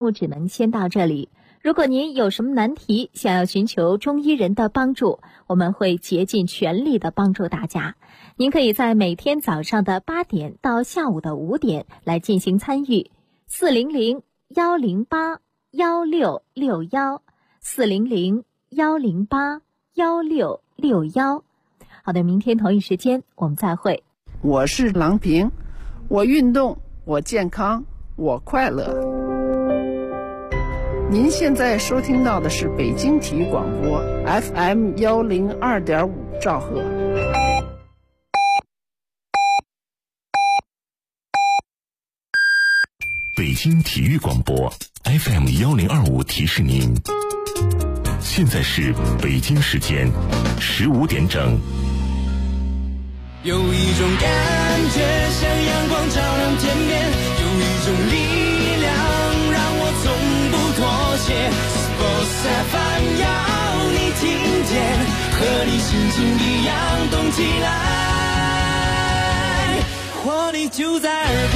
目只能先到这里。如果您有什么难题，想要寻求中医人的帮助，我们会竭尽全力的帮助大家。您可以在每天早上的8点到下午的5点来进行参与，400-108-1661，400-108-1661。好的，明天同一时间我们再会。 我是郎平，我运动，我健康，我快乐。您现在收听到的是北京体育广播 FM 102.5兆赫。 北京体育广播 FM 1025提示您，现在是北京时间15点整。 有一种感觉像阳光照亮天边，有一种力量让我从不妥协。Sports FM 要你听见，和你心情一样动起来，活力就在耳边。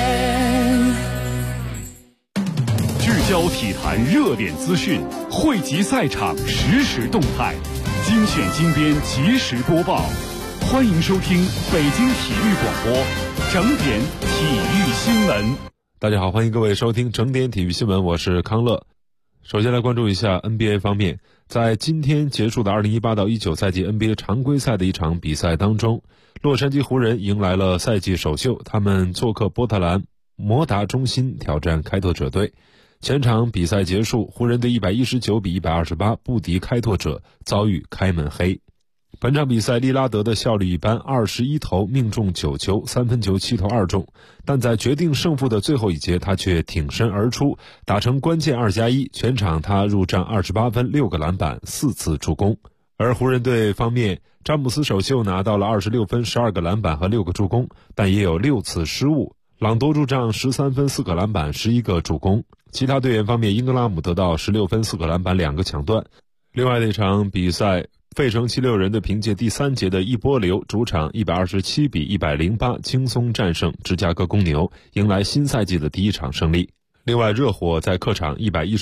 聚焦体坛热点资讯，汇集赛场实时动态，精选精编及时播报。欢迎收听北京体育广播整点体育新闻。 大家好，欢迎各位收听整点体育新闻，我是康乐。首先来关注一下 NBA 方面，在今天结束的2018到19赛季 NBA 常规赛的一场比赛当中，洛杉矶湖人迎来了赛季首秀，他们做客波特兰摩达中心挑战开拓者队。前场比赛结束，湖人队119-128不敌开拓者，遭遇开门黑。本场比赛利拉德的效率一般，21投命中9球，3分球7投2中，但在决定胜负的最后一节，他却挺身而出，打成关键2+1，全场他入账28分6个篮板4次助攻。而湖人队方面，詹姆斯首秀拿到了26分12个篮板和6个助攻，但也有6次失误。朗多入账13分4个篮板11个助攻。其他队员方面，英格拉姆得到16分4个篮板2个抢断。另外的一场比赛，费城76人的凭借第3节的一波流，主场127-108轻松战胜芝加哥公牛，迎来新赛季的第一场胜利。另外，热火在客场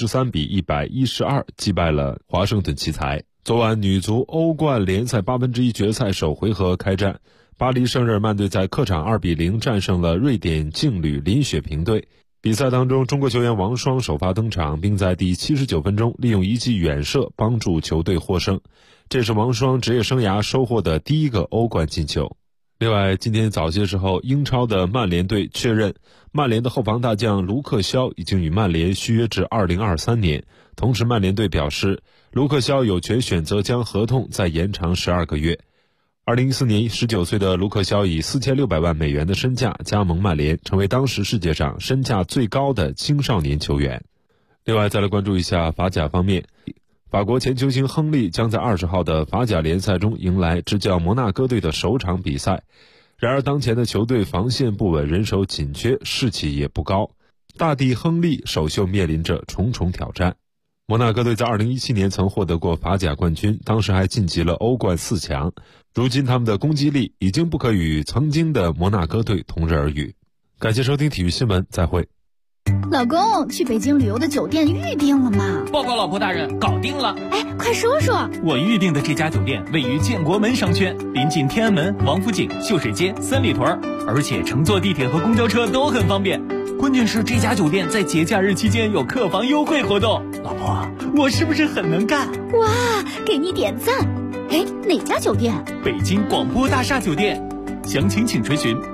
113-112击败了华盛顿奇才。昨晚女足欧冠联赛1/8决赛首回合开战，巴黎圣日耳曼队在客场2-0战胜了瑞典劲旅林雪平队。比赛当中，中国球员王霜首发登场，并在第79分钟利用一记远射帮助球队获胜，这是王霜职业生涯收获的第一个欧冠进球。另外，今天早些时候，英超的曼联队确认，曼联的后防大将卢克肖已经与曼联续约至2023年。同时，曼联队表示，卢克肖有权选择将合同再延长12个月。2014年19岁的卢克肖以4600万美元的身价加盟曼联，成为当时世界上身价最高的青少年球员。另外，再来关注一下法甲方面，法国前球星亨利将在20号的法甲联赛中迎来执教摩纳哥队的首场比赛。然而，当前的球队防线不稳，人手紧缺，士气也不高。大帝亨利首秀面临着重重挑战。摩纳哥队在2017年曾获得过法甲冠军，当时还晋级了欧冠4强。如今他们的攻击力已经不可与曾经的摩纳哥队同日而语。感谢收听体育新闻，再会。 老公，去北京旅游的酒店预定了吗？ 报告老婆大人，搞定了。 哎，快说说。 我预定的这家酒店位于建国门商圈，临近天安门、王府井、秀水街、三里屯，而且乘坐地铁和公交车都很方便。关键是这家酒店在节假日期间有客房优惠活动。老婆，我是不是很能干？ 哇，给你点赞。哎，哪家酒店？ 北京广播大厦酒店。详情请垂询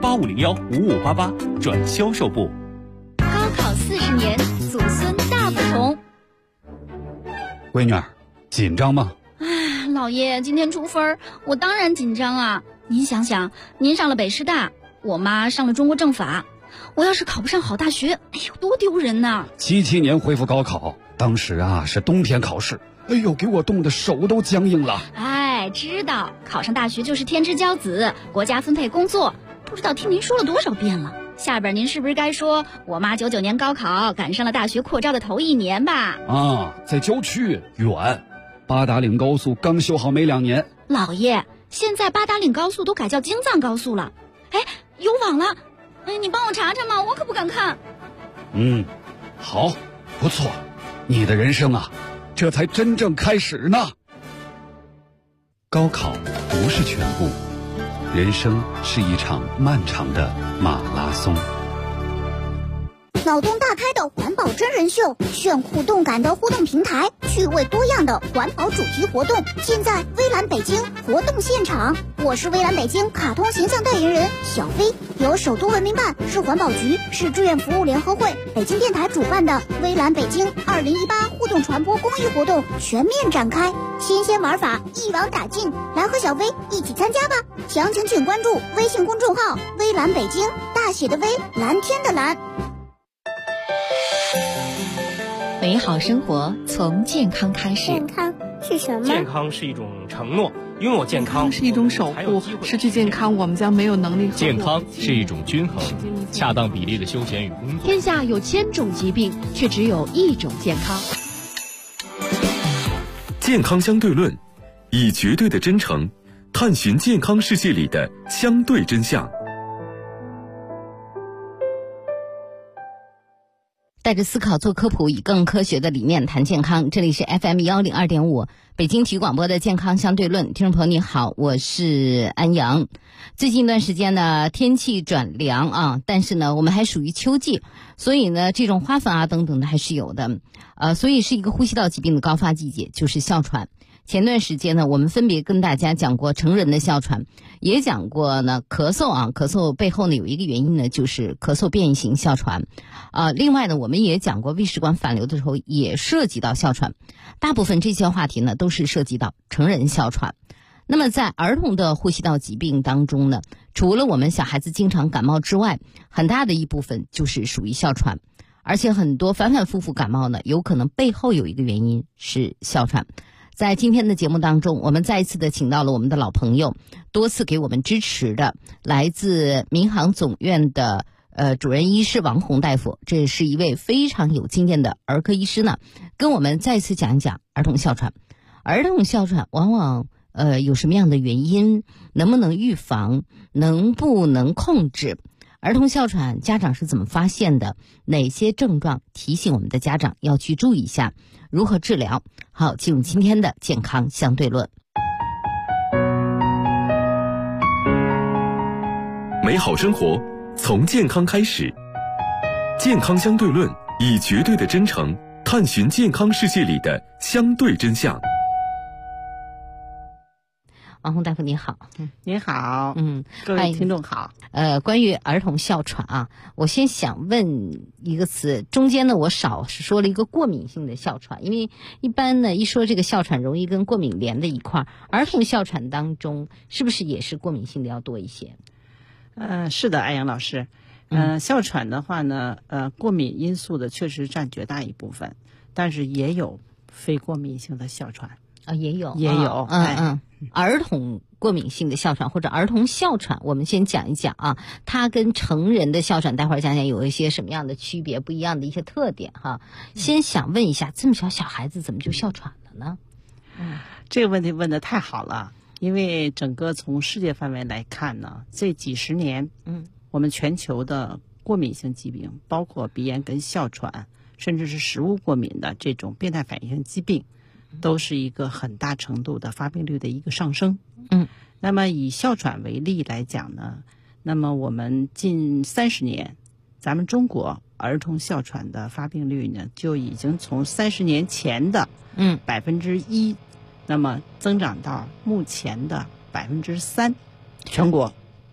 8501-5588转销售部。 高考40年，祖孙大不同。 闺女儿，紧张吗？ 哎，老爷，今天出分，我当然紧张啊。您想想，您上了北师大，我妈上了中国政法，我要是考不上好大学，哎呦，多丢人呐 ！77年恢复高考，当时啊是冬天考试，哎呦，给我冻得手都僵硬了。 哎，知道考上大学就是天之骄子，国家分配工作，不知道听您说了多少遍了。下边您是不是该说我妈99年高考赶上了大学扩招的头1年吧？ 啊，在郊区远，八达岭高速刚修好没2年。 老爷，现在八达岭高速都改叫京藏高速了。哎，有网了，哎，你帮我查查嘛，我可不敢看。 好， 不错，你的人生啊，这才真正开始呢。高考不是全部，人生是一场漫长的马拉松。 脑洞大开的环保真人秀，炫酷动感的互动平台，趣味多样的环保主题活动，尽在微蓝北京活动现场。我是微蓝北京卡通形象代言人小飞，由首都文明办、市环保局、市志愿服务联合会、北京电台主办的微蓝北京2018互动传播公益活动全面展开，新鲜玩法一网打尽，来和小飞一起参加吧！详情请关注微信公众号微蓝北京，大写的微，蓝天的蓝。 美好生活从健康开始。 健康是什么？ 健康是一种承诺，拥有健康是一种守护，失去健康我们将没有能力。 健康是一种均衡，恰当比例的休闲与工作。 天下有1000种疾病，却只有一种健康。 健康相对论，以绝对的真诚探寻健康世界里的相对真相。 带着思考做科普，以更科学的理念谈健康。这里是 FM102.5 北京体育广播的健康相对论。听众朋友你好，我是安阳。最近一段时间呢，天气转凉啊，但是呢我们还属于秋季，所以呢这种花粉啊等等的还是有的，所以是一个呼吸道疾病的高发季节，就是哮喘。前段时间呢，我们分别跟大家讲过成人的哮喘，也讲过呢咳嗽啊，咳嗽背后呢有一个原因呢，就是咳嗽变异型哮喘。另外呢，我们也讲过胃食管反流的时候也涉及到哮喘。大部分这些话题呢，都是涉及到成人哮喘。那么在儿童的呼吸道疾病当中呢，除了我们小孩子经常感冒之外，很大的一部分就是属于哮喘，而且很多反反复复感冒呢，有可能背后有一个原因是哮喘。在今天的节目当中，我们再一次的请到了我们的老朋友，多次给我们支持的来自民航总院的主任医师王红大夫，这是一位非常有经验的儿科医师呢，跟我们再一次讲一讲儿童哮喘。儿童哮喘往往有什么样的原因，能不能预防，能不能控制？儿童哮喘家长是怎么发现的？哪些症状提醒我们的家长要去注意一下？如何治疗？好，进入今天的健康相对论。 美好生活从健康开始，健康相对论，以绝对的真诚探寻健康世界里的相对真相。 王红大夫你好。 你好。各位听众好。 关于儿童哮喘啊，我先想问一个词，中间呢我少是说了一个过敏性的哮喘，因为一般呢一说这个哮喘容易跟过敏连在一块儿，儿童哮喘当中是不是也是过敏性的要多一些？ 是的，安阳老师。哮喘的话呢，过敏因素的确实占绝大一部分，但是也有非过敏性的哮喘。也有。儿童过敏性的哮喘或者儿童哮喘，我们先讲一讲啊，它跟成人的哮喘待会儿讲讲有一些什么样的区别，不一样的一些特点哈。先想问一下，这么小孩子怎么就哮喘了呢？ 这个问题问得太好了，因为整个从世界范围来看呢，这几十年，我们全球的过敏性疾病，包括鼻炎跟哮喘，甚至是食物过敏的这种变态反应性疾病，都是一个很大程度的发病率的一个上升。那么以哮喘为例来讲呢，那么我们近30年，咱们中国儿童哮喘的发病率呢，就已经从30年前的1%，那么增长到目前的3%，全国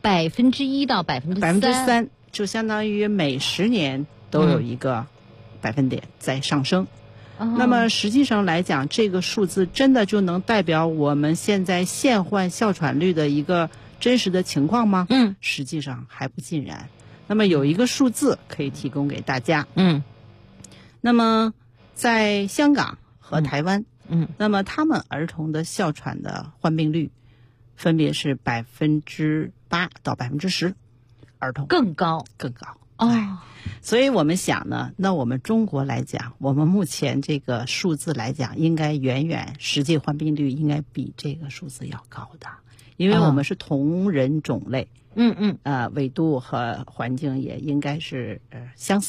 1%到3%， 就相当于每10年都有一个百分点在上升。那么实际上来讲，这个数字真的就能代表我们现在现患哮喘率的一个真实的情况吗？实际上还不尽然。那么有一个数字可以提供给大家。那么在香港和台湾，那么他们儿童的哮喘的患病率分别是8%到10%，儿童更高。 所以我们想呢，那我们中国来讲，我们目前这个数字来讲，应该远远实际患病率应该比这个数字要高的，因为我们是同人种类，纬度和环境也应该是相似的。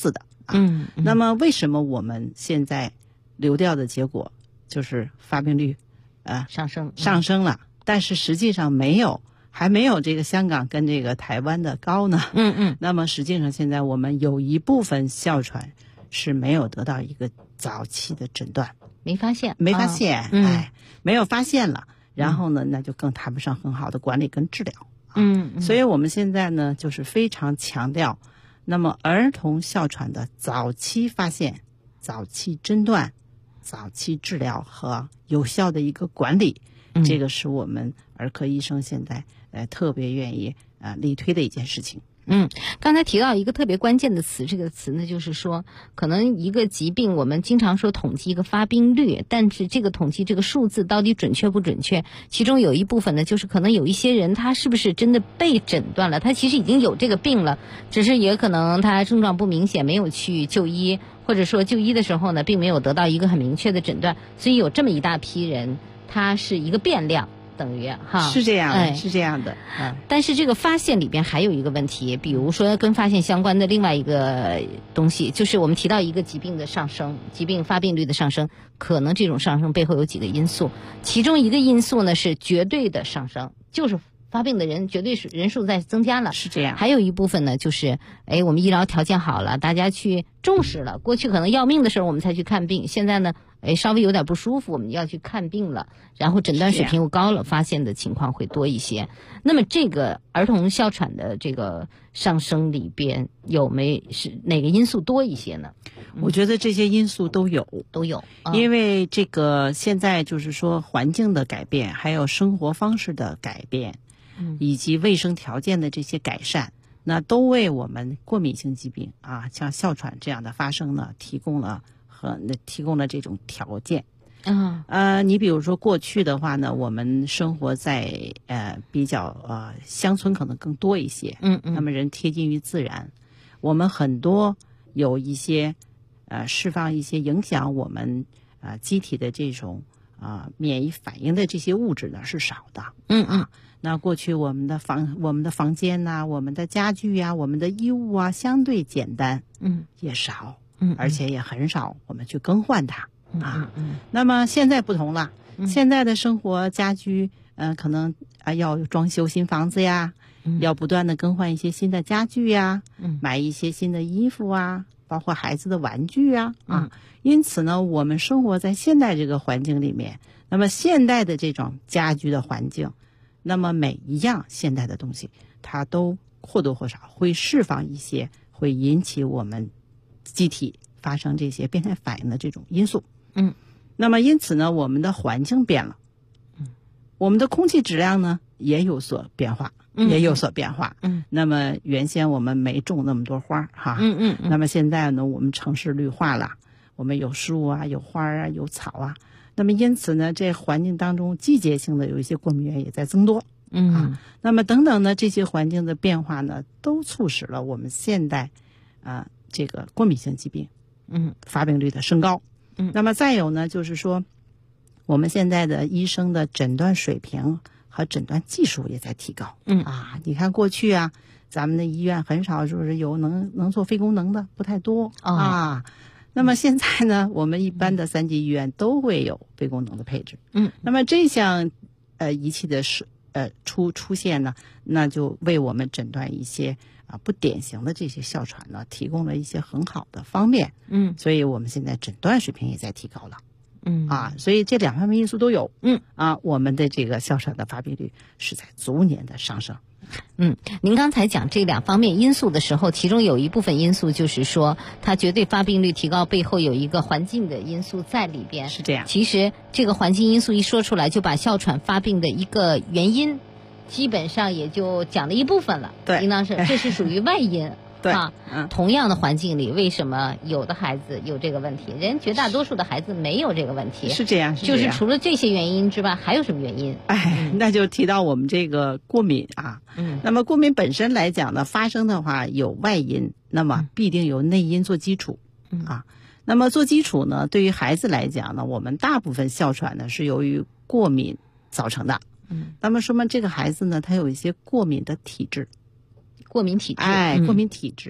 那么为什么我们现在流调的结果就是发病率上升了，但是实际上还没有这个香港跟这个台湾的高呢？那么实际上现在我们有一部分哮喘是没有得到一个早期的诊断，没发现，没有发现了，然后呢，那就更谈不上很好的管理跟治疗。所以我们现在呢，就是非常强调，那么儿童哮喘的早期发现、早期诊断、早期治疗和有效的一个管理，这个是我们儿科医生现在特别愿意力推的一件事情。 刚才提到一个特别关键的词，这个词呢就是说，可能一个疾病我们经常说统计一个发病率，但是这个统计这个数字到底准确不准确，其中有一部分呢就是可能有一些人他是不是真的被诊断了，他其实已经有这个病了，只是也可能他症状不明显，没有去就医，或者说就医的时候呢并没有得到一个很明确的诊断，所以有这么一大批人他是一个变量，等于是这样，是这样的。 但是这个发现里边还有一个问题，比如说跟发现相关的另外一个东西，就是我们提到一个疾病的上升，疾病发病率的上升，可能这种上升背后有几个因素，其中一个因素呢是绝对的上升，就是发病的人绝对是人数在增加了， 是这样。 还有一部分呢，就是我们医疗条件好了，大家去重视了。过去可能要命的时候我们才去看病，现在呢，稍微有点不舒服我们要去看病了，然后诊断水平又高了，发现的情况会多一些。那么这个儿童哮喘的这个上升里边是哪个因素多一些呢？ 我觉得这些因素都有，因为这个现在就是说环境的改变，还有生活方式的改变。以及卫生条件的这些改善，那都为我们过敏性疾病像哮喘这样的发生呢提供了这种条件。你比如说过去的话呢，我们生活在比较乡村可能更多一些，那么人贴近于自然，我们很多有一些释放一些影响我们机体的这种免疫反应的这些物质呢是少的。那过去我们的房间呐、我们的家具呀、我们的衣物啊相对简单，也少，而且也很少我们去更换它那么现在不同了，现在的生活家居可能要装修新房子呀，要不断的更换一些新的家具呀，买一些新的衣服啊，包括孩子的玩具啊因此呢，我们生活在现代这个环境里面，那么现代的这种家居的环境，那么每一样现代的东西它都或多或少会释放一些会引起我们机体发生这些变态反应的这种因素。那么因此呢，我们的环境变了，我们的空气质量呢也有所变化，那么原先我们没种那么多花那么现在呢，我们城市绿化了，我们有树啊，有花啊，有草啊，那么因此呢，这环境当中季节性的有一些过敏源也在增多那么等等呢，这些环境的变化呢，都促使了我们现代这个过敏性疾病发病率的升高。那么再有呢，就是说我们现在的医生的诊断水平和诊断技术也在提高你看过去咱们的医院很少就是有能做非功能的不太多那么现在呢，我们一般的3级医院都会有非功能的配置那么这项仪器的出现呢，那就为我们诊断一些不典型的这些哮喘呢提供了一些很好的方面所以我们现在诊断水平也在提高了所以这两方面因素都有我们的这个哮喘的发病率是在逐年的上升。 您刚才讲这两方面因素的时候，其中有一部分因素就是说它绝对发病率提高背后有一个环境的因素在里边， 是这样。 其实这个环境因素一说出来，就把哮喘发病的一个原因基本上也就讲了一部分了。 对， 应当是这是属于外因对同样的环境里，为什么有的孩子有这个问题，人绝大多数的孩子没有这个问题？ 是这样， 就是除了这些原因之外，还有什么原因？ 那就提到我们这个过敏那么过敏本身来讲呢，发生的话有外因，那么必定有内因做基础那么做基础呢，对于孩子来讲呢，我们大部分哮喘呢是由于过敏造成的那么说明这个孩子呢，他有一些过敏的体质。 过敏体质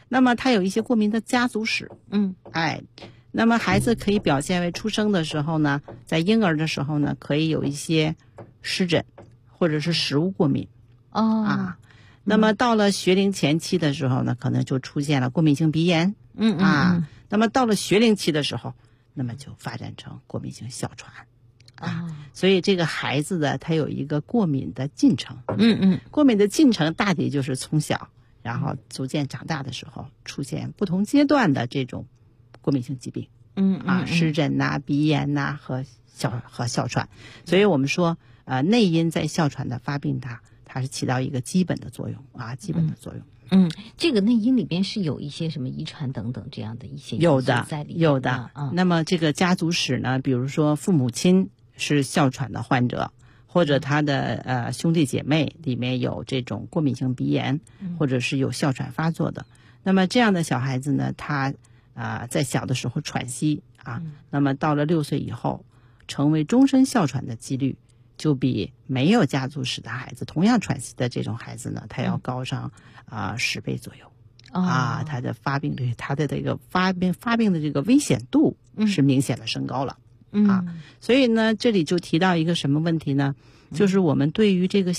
那么他有一些过敏的家族史，那么孩子可以表现为出生的时候呢，在婴儿的时候呢，可以有一些湿疹或者是食物过敏。那么到了学龄前期的时候呢，可能就出现了过敏性鼻炎。那么到了学龄期的时候，那么就发展成过敏性哮喘。所以这个孩子的他有一个过敏的进程。过敏的进程大抵就是从小，然后逐渐长大的时候，出现不同阶段的这种过敏性疾病。湿疹呐、鼻炎呐和哮喘。所以我们说，内因在哮喘的发病它是起到一个基本的作用。 这个内因里边是有一些什么遗传等等这样的一些有的在里面有的。那么这个家族史呢，比如说父母亲是哮喘的患者，或者他的兄弟姐妹里面有这种过敏性鼻炎，或者是有哮喘发作的。那么这样的小孩子呢，他在小的时候喘息那么到了6岁以后，成为终身哮喘的几率就比没有家族史的孩子，同样喘息的这种孩子呢，他要高上10倍左右。他的发病率，他的这个发病的这个危险度是明显的升高了。所以呢，这里就提到一个什么问题呢？就是我们对于这个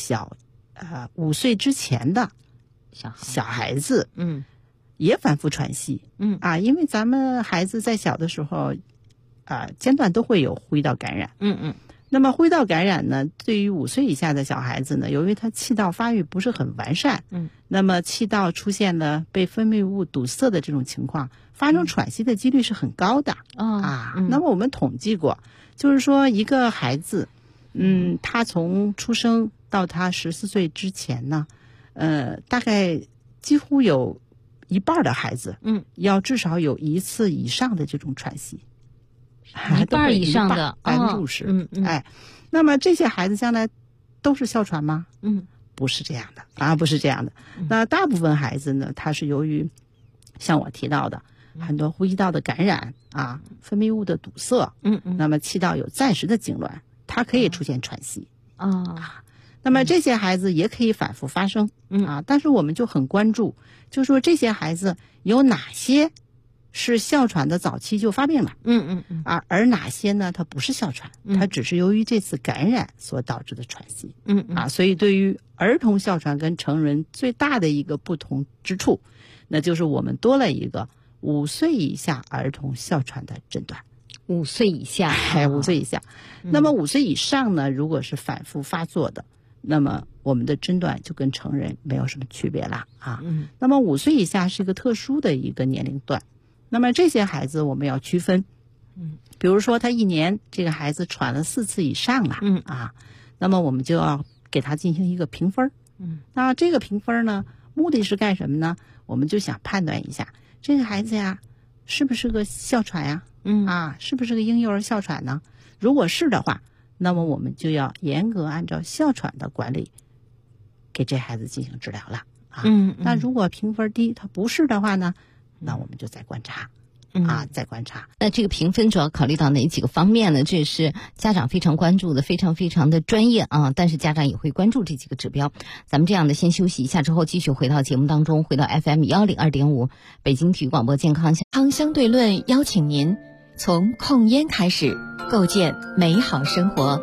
5岁之前的小孩子，也反复喘息。因为咱们孩子在小的时候，间断都会有呼吸道感染。那么呼吸道感染呢，对于5岁以下的小孩子呢，由于他气道发育不是很完善，那么气道出现了被分泌物堵塞的这种情况，发生喘息的几率是很高的。那么我们统计过，就是说一个孩子，他从出生到他14岁之前呢，大概几乎有一半的孩子，要至少有1次以上的这种喘息。 一半以上的 50%。那么这些孩子将来都是哮喘吗？不是这样的不是这样的。那大部分孩子呢，他是由于像我提到的很多呼吸道的感染分泌物的堵塞，那么气道有暂时的痉挛，它可以出现喘息。那么这些孩子也可以反复发生。但是我们就很关注，就说这些孩子有哪些是哮喘的早期就发病了，而哪些呢？它不是哮喘，它只是由于这次感染所导致的喘息。所以对于儿童哮喘跟成人最大的一个不同之处，那就是我们多了一个5岁以下儿童哮喘的诊断。 5岁以下 ，5岁以下。那么5岁以上呢，如果是反复发作的，那么我们的诊断就跟成人没有什么区别了那么5岁以下是一个特殊的一个年龄段。那么这些孩子我们要区分，比如说他1年这个孩子喘了4次以上了，那么我们就要给他进行一个评分。那这个评分呢，目的是干什么呢？我们就想判断一下这个孩子呀，是不是个哮喘呀？是不是个婴幼儿哮喘呢？如果是的话，那么我们就要严格按照哮喘的管理，给这孩子进行治疗了那如果评分低，他不是的话呢？那我们就再观察再观察。 那这个评分主要考虑到哪几个方面呢？这也是家长非常关注的，非常非常的专业但是家长也会关注这几个指标。咱们这样的先休息一下，之后继续回到节目当中，回到 FM 102.5北京体育广播健康相对论，邀请您从控烟开始，构建美好生活。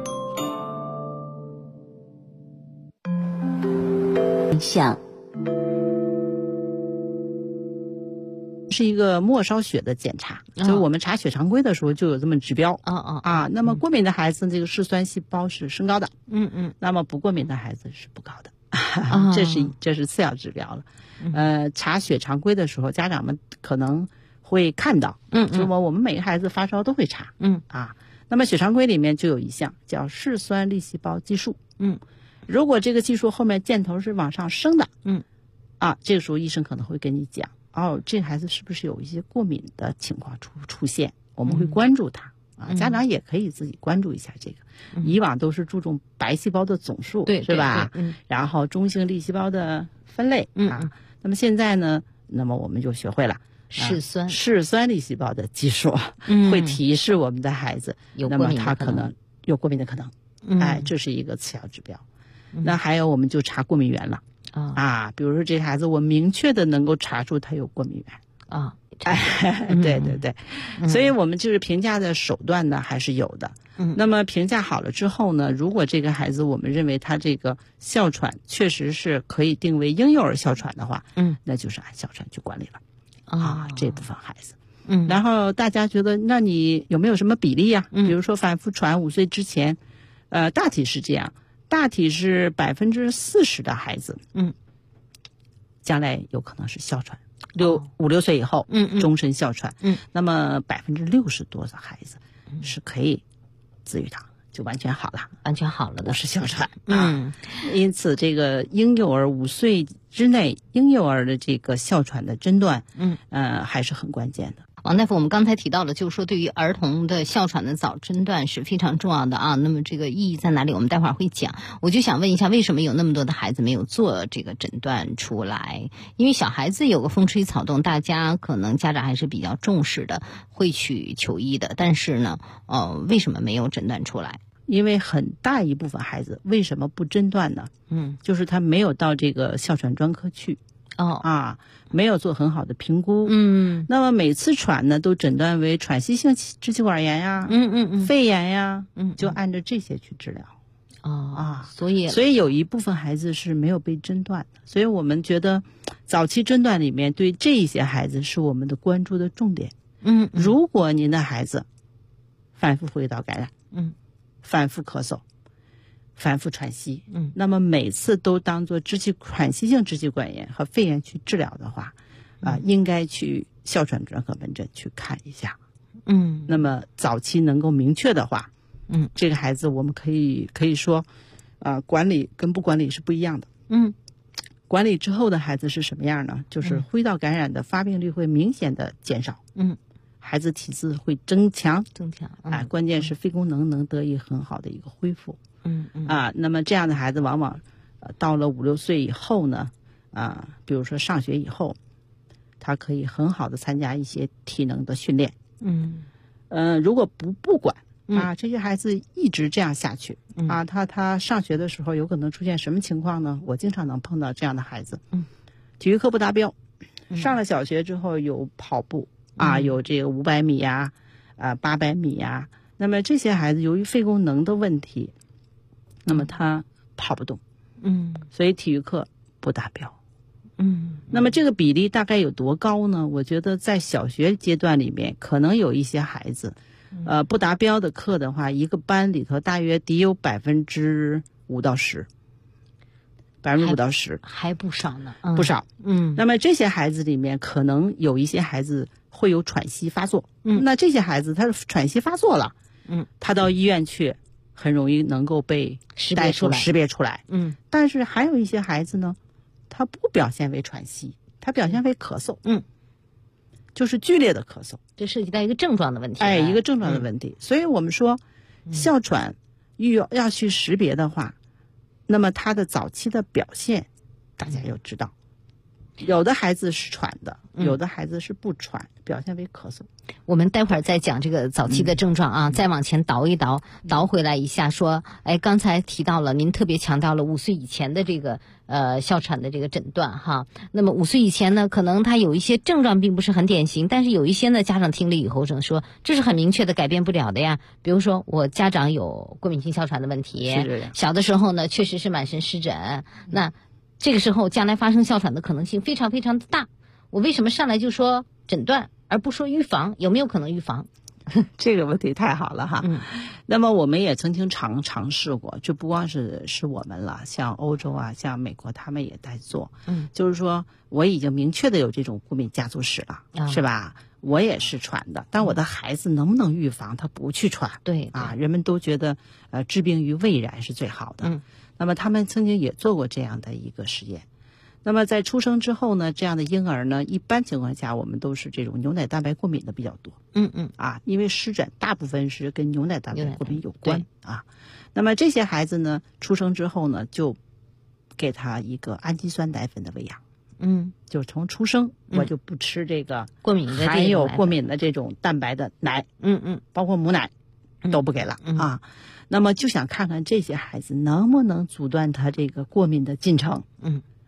是一个末梢血的检查，就是我们查血常规的时候就有这么指标。那么过敏的孩子这个嗜酸细胞是升高的，那么不过敏的孩子是不高的，这是次要指标了。查血常规的时候，家长们可能会看到，就是我们每个孩子发烧都会查，那么血常规里面就有一项叫嗜酸粒细胞计数，如果这个计数后面箭头是往上升的，这个时候医生可能会跟你讲，这孩子是不是有一些过敏的情况出现？我们会关注他家长也可以自己关注一下这个。以往都是注重白细胞的总数，是吧？然后中性粒细胞的分类那么现在呢，那么我们就学会了嗜酸粒细胞的计数，会提示我们的孩子，那么他可能有过敏的可能，这是一个次要指标。那还有我们就查过敏源了。 比如说这孩子我明确的能够查出他有过敏源对对对，所以我们就是评价的手段呢还是有的。那么评价好了之后呢，如果这个孩子我们认为他这个哮喘确实是可以定为婴幼儿哮喘的话，那就是按哮喘去管理了这部分孩子。然后大家觉得那你有没有什么比例啊？比如说反复喘5岁之前，大体是这样，大体是40%的孩子，将来有可能是哮喘，5、6岁以后，终身哮喘，那么60%多的孩子是可以自愈的，就完全好了， 的， 不是哮喘因此这个婴幼儿5岁之内婴幼儿的这个哮喘的诊断，还是很关键的。 王大夫，我们刚才提到了，就是说对于儿童的哮喘的早诊断是非常重要的那么这个意义在哪里？我们待会儿会讲。我就想问一下，为什么有那么多的孩子没有做这个诊断出来？因为小孩子有个风吹草动，大家可能家长还是比较重视的，会去求医的。但是呢，为什么没有诊断出来？ 因为很大一部分孩子为什么不诊断呢？就是他没有到这个哮喘专科去。没有做很好的评估。那么每次喘呢，都诊断为喘息性支气管炎呀，肺炎呀，就按照这些去治疗。所以有一部分孩子是没有被诊断的。所以我们觉得早期诊断里面对这一些孩子是我们的关注的重点。如果您的孩子反复呼吸道感染，反复咳嗽，反复喘息，那么每次都当做喘息性支气管炎和肺炎去治疗的话，应该去哮喘专科门诊去看一下。那么早期能够明确的话，这个孩子我们可以说，管理跟不管理是不一样的。管理之后的孩子是什么样呢？就是呼吸道感染的发病率会明显的减少。孩子体质会增强，关键是肺功能能得以很好的一个恢复。那么这样的孩子往往到了5、6岁以后呢，比如说上学以后，他可以很好的参加一些体能的训练。如果不管这些孩子一直这样下去他上学的时候有可能出现什么情况呢？我经常能碰到这样的孩子，体育课不达标，上了小学之后有跑步有这个500米呀，800米呀，那么这些孩子由于肺功能的问题，那么他跑不动，所以体育课不达标。那么这个比例大概有多高呢？我觉得在小学阶段里面，可能有一些孩子，不达标的课的话，一个班里头大约得有5%到10%，5%到10%， 还不少呢， 不少。那么这些孩子里面，可能有一些孩子会有喘息发作。那这些孩子他喘息发作了，他到医院去，很容易能够被识别出来。但是还有一些孩子呢，他不表现为喘息，他表现为咳嗽。就是剧烈的咳嗽， 这涉及到一个症状的问题。 一个症状的问题。所以我们说，哮喘要去识别的话，那么他的早期的表现，大家要知道，有的孩子是喘的，有的孩子是不喘，表现为咳嗽。 我们待会儿再讲这个早期的症状再往前倒一倒，倒回来一下说，刚才提到了，您特别强调了5岁以前的这个哮喘的这个诊断哈。那么5岁以前呢，可能他有一些症状并不是很典型，但是有一些呢，家长听了以后说这是很明确的改变不了的呀。比如说我家长有过敏性哮喘的问题，小的时候呢确实是满身湿疹，那这个时候将来发生哮喘的可能性非常非常的大。我为什么上来就说诊断而不说预防？有没有可能预防？ 这个问题太好了哈。那么我们也曾经尝试过，就不光是我们了，像欧洲像美国他们也在做。就是说我已经明确的有这种过敏家族史了，是吧？我也是喘的，但我的孩子能不能预防他不去喘？ 对人们都觉得治病于未然是最好的。那么他们曾经也做过这样的一个实验。那么在出生之后呢，这样的婴儿呢，一般情况下我们都是这种牛奶蛋白过敏的比较多。因为湿疹大部分是跟牛奶蛋白过敏有关那么这些孩子呢，出生之后呢，就给他一个氨基酸奶粉的喂养。就从出生我就不吃这个过敏的含有过敏的这种蛋白的奶。包括母奶都不给了那么就想看看这些孩子能不能阻断他这个过敏的进程。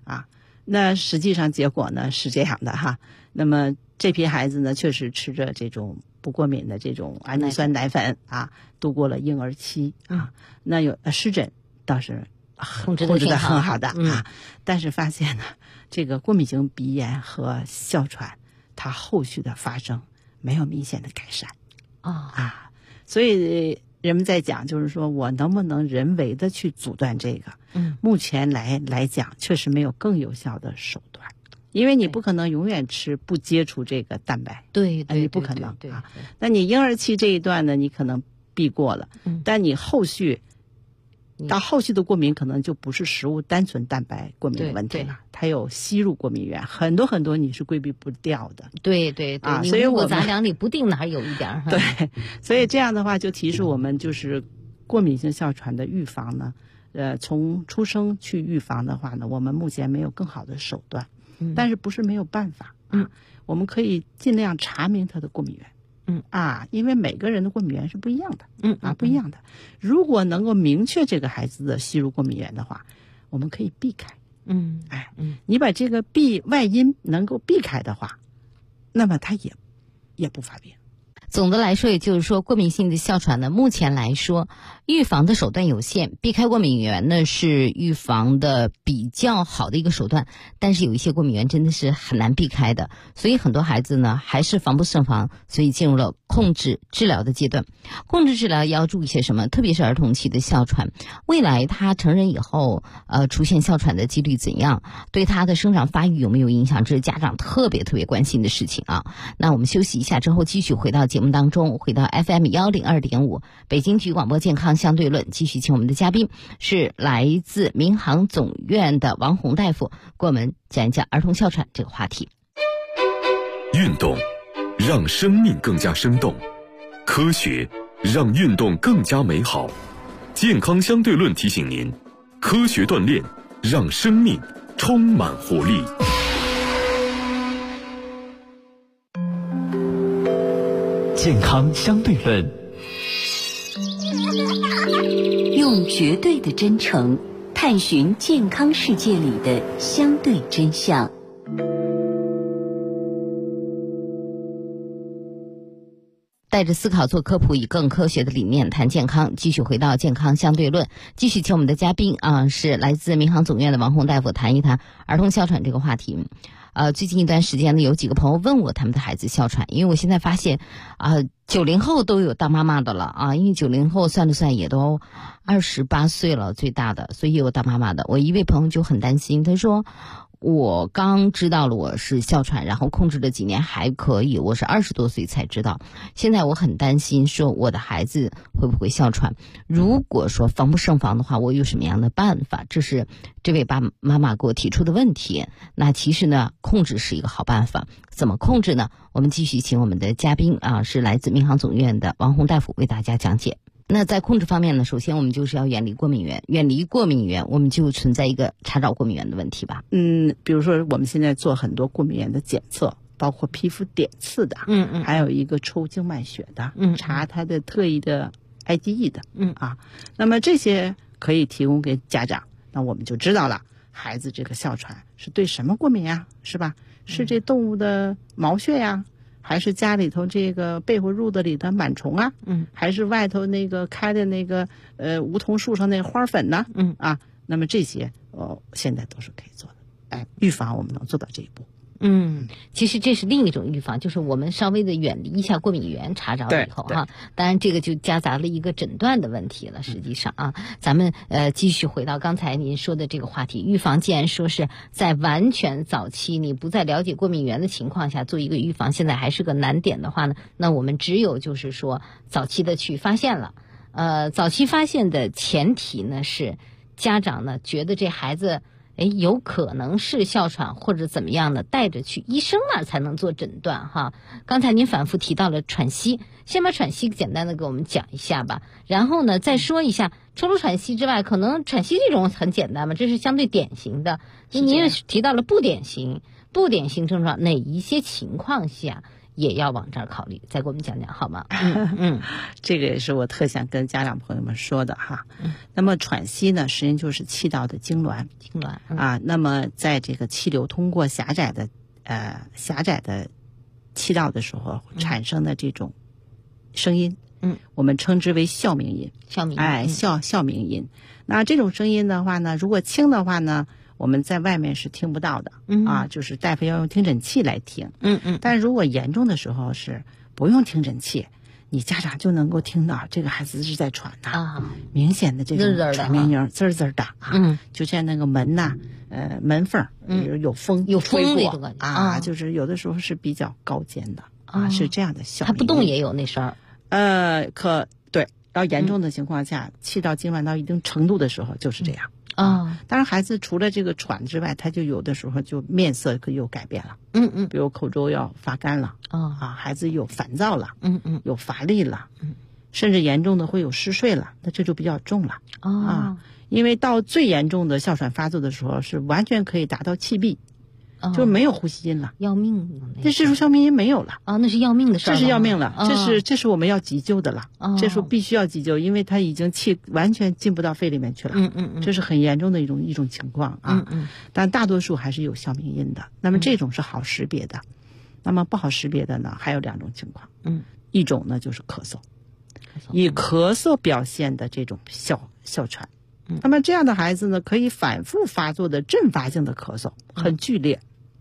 啊。那实际上结果呢是这样的哈。那么这批孩子呢，确实吃着这种不过敏的这种氨基酸奶粉啊，度过了婴儿期啊。那有湿疹倒是控制得很好的啊，但是发现呢，这个过敏性鼻炎和哮喘，它后续的发生没有明显的改善啊，所以人们在讲，就是说我能不能人为的去阻断这个？目前来讲，确实没有更有效的手段，因为你不可能永远吃不接触这个蛋白， 对， 你不可能啊。那你婴儿期这一段呢，你可能避过了，但你后续到后续的过敏，可能就不是食物单纯蛋白过敏的问题了，它有吸入过敏源，很多你是规避不掉的。 对啊， 所以我杂粮里不定哪有一点。 对，所以这样的话就提示我们，就是过敏性哮喘的预防呢，从出生去预防的话呢，我们目前没有更好的手段，但是不是没有办法啊，我们可以尽量查明它的过敏源。因为每个人的过敏源是不一样的，不一样的。如果能够明确这个孩子的吸入过敏源的话，我们可以避开。你把这个外因能够避开的话，那么它也不发病。 总的来说，也就是说，过敏性的哮喘呢，目前来说，预防的手段有限，避开过敏源呢是预防的比较好的一个手段，但是有一些过敏源真的是很难避开的，所以很多孩子呢还是防不胜防，所以进入了控制治疗的阶段。控制治疗要注意些什么？特别是儿童期的哮喘，未来他成人以后出现哮喘的几率怎样，对他的生长发育有没有影响，这是家长特别关心的事情啊。那我们休息一下之后，继续回到节目当中，回到 FM102.5 北京体育广播健康相对论，继续请我们的嘉宾是来自民航总院的王红大夫，给我们讲一讲儿童哮喘这个话题。 运动让生命更加生动，科学让运动更加美好。健康相对论提醒您，科学锻炼让生命充满活力。 健康相对论， 用绝对的真诚探寻健康世界里的相对真相。 带着思考做科普，以更科学的理念谈健康。继续回到健康相对论，继续请我们的嘉宾是来自民航总院的王红大夫谈一谈儿童哮喘这个话题。最近一段时间呢，有几个朋友问我他们的孩子哮喘，因为我现在发现90后都有当妈妈的了因为90后算了算也都28岁了，最大的，所以有当妈妈的。我一位朋友就很担心，他说我刚知道了我是哮喘，然后控制了几年还可以，我是20多岁才知道，现在我很担心说我的孩子会不会哮喘，如果说防不胜防的话，我有什么样的办法？这是这位妈妈给我提出的问题。那其实呢，控制是一个好办法，怎么控制呢？我们继续请我们的嘉宾是来自民航总院的王红大夫为大家讲解。那在控制方面呢，首先我们就是要远离过敏源，我们就存在一个查找过敏源的问题吧。 比如说我们现在做很多过敏源的检测，包括皮肤点刺的，还有一个抽静脉血的，查它的特异的 IgE 的，那么这些可以提供给家长，那我们就知道了孩子这个哮喘是对什么过敏呀，是吧？是这动物的毛屑呀，还是家里头这个被窝褥子里的螨虫啊？还是外头那个开的那个梧桐树上那个花粉呢？那么这些现在都是可以做的，预防我们能做到这一步。 其实这是另一种预防，就是我们稍微的远离一下过敏源，查着了以后当然这个就夹杂了一个诊断的问题了。实际上咱们继续回到刚才您说的这个话题，预防既然说是在完全早期你不再了解过敏源的情况下做一个预防，现在还是个难点的话呢，那我们只有就是说早期的去发现了。早期发现的前提呢是家长呢觉得这孩子有可能是哮喘或者怎么样的，带着去医生那儿才能做诊断哈。刚才您反复提到了喘息，先把喘息简单的给我们讲一下吧，然后呢再说一下除了喘息之外，可能喘息这种很简单嘛，这是相对典型的。您也提到了不典型症状，哪一些情况下也要往这儿考虑，再给我们讲讲好吗？ 这个也是我特想跟家长朋友们说的哈。那么喘息呢，实际上就是气道的痉挛，那么在这个气流通过狭窄的气道的时候产生的这种声音，我们称之为哮鸣音。哮鸣音。那这种声音的话呢，如果轻的话呢，我们在外面是听不到的，就是大夫要用听诊器来听。但如果严重的时候是不用听诊器，你家长就能够听到这个孩子是在喘的，明显的这种喘鸣音，滋滋的就像那个门呐，门缝有风吹过就是有的时候是比较高尖的是这样的哮鸣。 它不动也有那声儿。对，到严重的情况下，气道痉挛到一定程度的时候就是这样。当然孩子除了这个喘之外，他就有的时候就面色又改变了，比如口周要发干了，孩子有烦躁了，有乏力了，甚至严重的会有嗜睡了，那这就比较重了，因为到最严重的哮喘发作的时候，是完全可以达到气闭，就没有呼吸音了， 要命！ 这时候哮鸣音没有了那是要命的事儿， 这是要命了，这是我们要急救的了，这时候必须要急救，因为他已经气完全进不到肺里面去了，这是很严重的一种情况但大多数还是有哮鸣音的。那么这种是好识别的，那么不好识别的呢，还有2种情况，一种呢就是咳嗽，以咳嗽表现的这种哮喘。那么这样的孩子呢，可以反复发作的阵发性的咳嗽，很剧烈，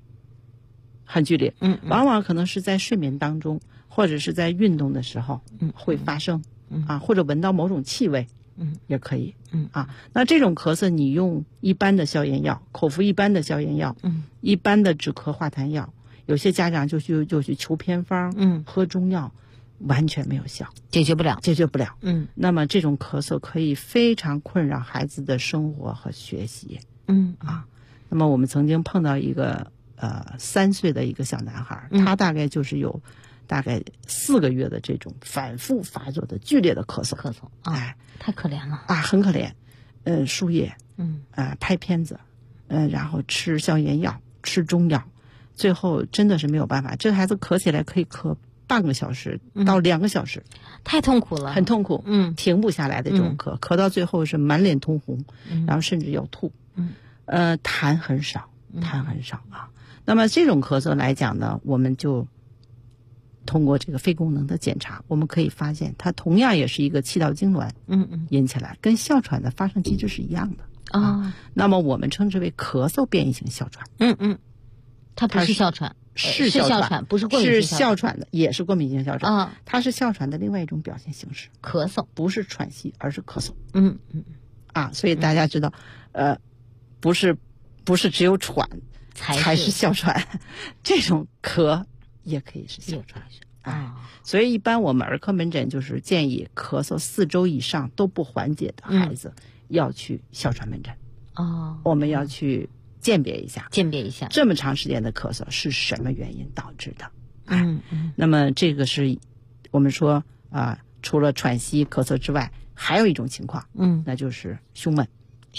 往往可能是在睡眠当中，或者是在运动的时候会发生，或者闻到某种气味，也可以，那这种咳嗽你用一般的消炎药，口服一般的消炎药，一般的止咳化痰药，有些家长就去求偏方，喝中药。完全没有效， 解决不了。 那么这种咳嗽可以非常困扰孩子的生活和学习。那么我们曾经碰到一个3岁的一个小男孩，他大概就是有大概4个月的这种反复发作的剧烈的咳嗽， 太可怜了很可怜。输液，拍片子，然后吃消炎药，吃中药，最后真的是没有办法，这个孩子咳起来可以咳半个小时到2个小时， 太痛苦了， 很痛苦，停不下来的这种咳到最后是满脸通红，然后甚至要吐，痰很少那么这种咳嗽来讲呢，我们就通过这个肺功能的检查，我们可以发现它同样也是一个气道痉挛，引起来，跟哮喘的发生机制是一样的那么我们称之为咳嗽变异性哮喘， 它不是哮喘。 是哮喘， 不是过敏性是哮喘的，也是过敏性哮喘它是哮喘的另外一种表现形式， 咳嗽， 不是喘息，而是咳嗽。所以大家知道，不是只有喘才是哮喘，这种咳也可以是哮喘。所以一般我们儿科门诊就是建议咳嗽4周以上都不缓解的孩子要去哮喘门诊。我们要去鉴别一下，这么长时间的咳嗽是什么原因导致的？那么这个是我们说除了喘息、咳嗽之外，还有一种情况，那就是胸闷。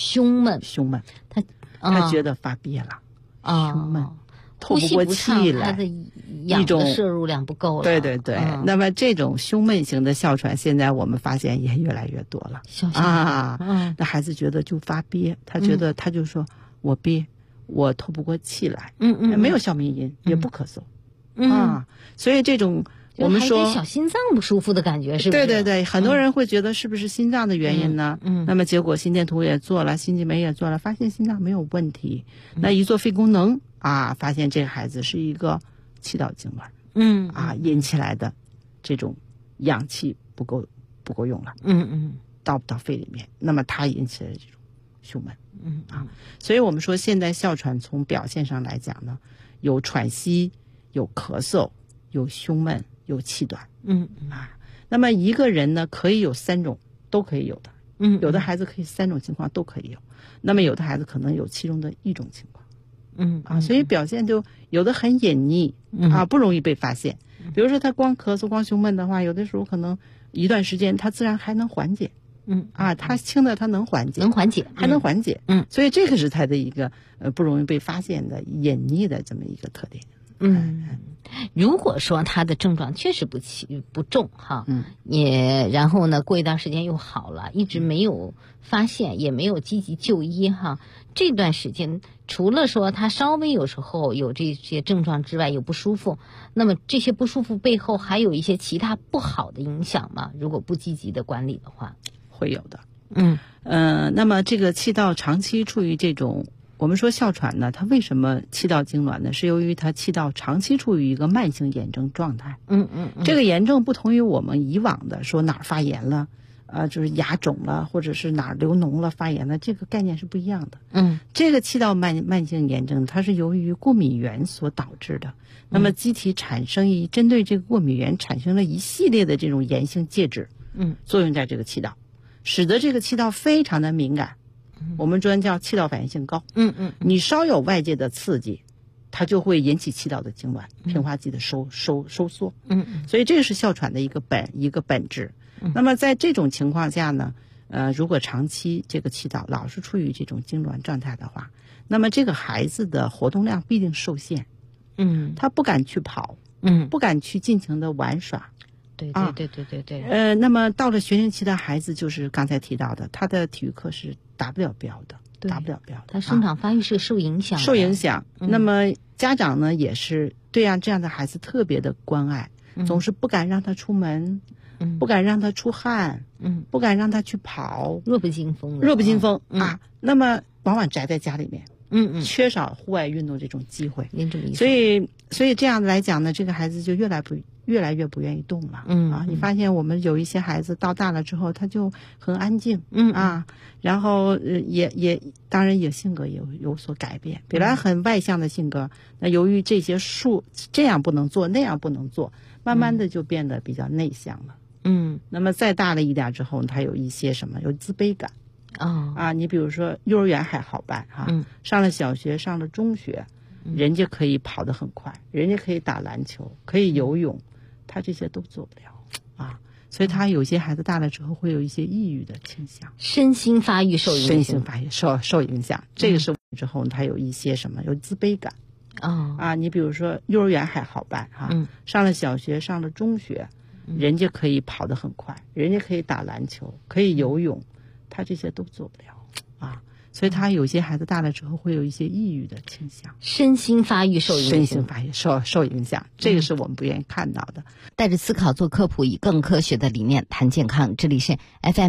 他觉得发憋了，胸闷，透不过气来， 他的氧的摄入量不够了。 对。那么这种胸闷型的哮喘，现在我们发现也越来越多了那孩子觉得就发憋，他就说我憋。我透不过气来，没有哮鸣音，也不咳嗽，所以这种我们说小心脏不舒服的感觉，是不是？ 对，很多人会觉得是不是心脏的原因呢？那么结果心电图也做了，心肌酶也做了，发现心脏没有问题。那一做肺功能发现这个孩子是一个气道痉挛，引起来的这种氧气不够用了，到不到肺里面，那么它引起的这种胸闷。所以我们说现在哮喘从表现上来讲呢，有喘息，有咳嗽，有胸闷，有气短。那么一个人呢可以有3种都可以有的，有的孩子可以3种情况都可以有，那么有的孩子可能有其中的1种情况。所以表现就有的很隐匿不容易被发现。比如说他光咳嗽光胸闷的话，有的时候可能一段时间他自然还能缓解。它轻的它能缓解，还能缓解。所以这个是它的一个不容易被发现的隐匿的这么一个特点。 如果说他的症状确实不重哈，然后呢过一段时间又好了，一直没有发现，也没有积极就医哈，这段时间除了说他稍微有时候有这些症状之外有不舒服，那么这些不舒服背后还有一些其他不好的影响吗？如果不积极的管理的话， 会有的。那么这个气道长期处于这种，我们说哮喘呢，它为什么气道痉挛呢？是由于它气道长期处于一个慢性炎症状态。这个炎症不同于我们以往的说哪儿发炎了，就是牙肿了，或者是哪儿流脓了发炎了，这个概念是不一样的。这个气道慢性炎症它是由于过敏原所导致的。那么机体针对这个过敏原产生了一系列的这种炎性介质，作用在这个气道，使得这个气道非常的敏感。我们专叫气道反应性高。你稍有外界的刺激，它就会引起气道的痉挛，平滑肌的收缩。所以这是哮喘的一个本质。那么在这种情况下呢，如果长期这个气道老是处于这种痉挛状态的话，那么这个孩子的活动量必定受限。他不敢去跑，不敢去尽情的玩耍。 对。 那么到了学龄期的孩子，就是刚才提到的，他的体育课是达不了标的。 他生长发育是受影响。 那么家长呢，也是对这样的孩子特别的关爱，总是不敢让他出门，不敢让他出汗，不敢让他去跑， 弱不禁风那么往往宅在家里面。缺少户外运动这种机会，所以这样来讲呢，这个孩子就越来越不愿意动了。你发现我们有一些孩子到大了之后，他就很安静，然后也当然也性格也有所改变，本来很外向的性格，那由于这些这样不能做那样不能做，慢慢的就变得比较内向了。那么再大了一点之后，他有一些有自卑感。你比如说幼儿园还好办上了小学上了中学，人家可以跑得很快，人家可以打篮球可以游泳，他这些都做不了所以他有些孩子大了之后会有一些抑郁的倾向， 身心发育受影响。这个是之后他有一些有自卑感。你比如说幼儿园还好办上了小学上了中学，人家可以跑得很快，人家可以打篮球可以游泳，他这些都做不了所以他有些孩子大了之后会有一些抑郁的倾向， 身心发育受影响。这个是我们不愿意看到的。 带着思考做科普，以更科学的理念谈健康。这里是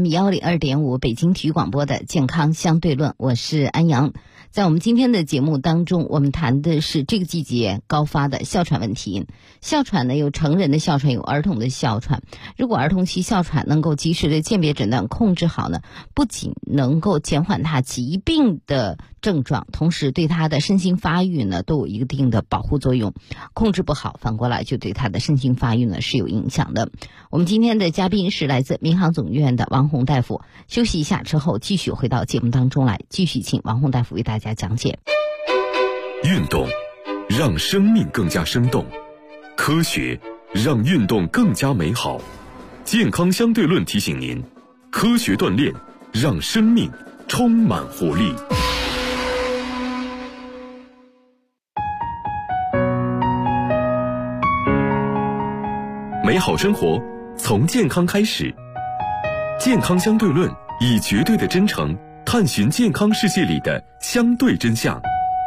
FM102.5 北京体育广播的健康相对论，我是安阳。在我们今天的节目当中，我们谈的是这个季节高发的哮喘问题。哮喘呢，有成人的哮喘，有儿童的哮喘。如果儿童期哮喘能够及时的鉴别诊断控制好呢，不仅能够减缓他疾病的症状，同时对他的身心发育呢都有一定的保护作用。控制不好，反过来就对他的身心发育呢是有影响的。我们今天的嘉宾是来自民航总院的王红大夫。休息一下之后，继续回到节目当中来，继续请王红大夫为大家讲解。 运动让生命更加生动，科学让运动更加美好。健康相对论提醒您，科学锻炼让生命充满活力。美好生活从健康开始，健康相对论以绝对的真诚探寻健康世界里的相对真相。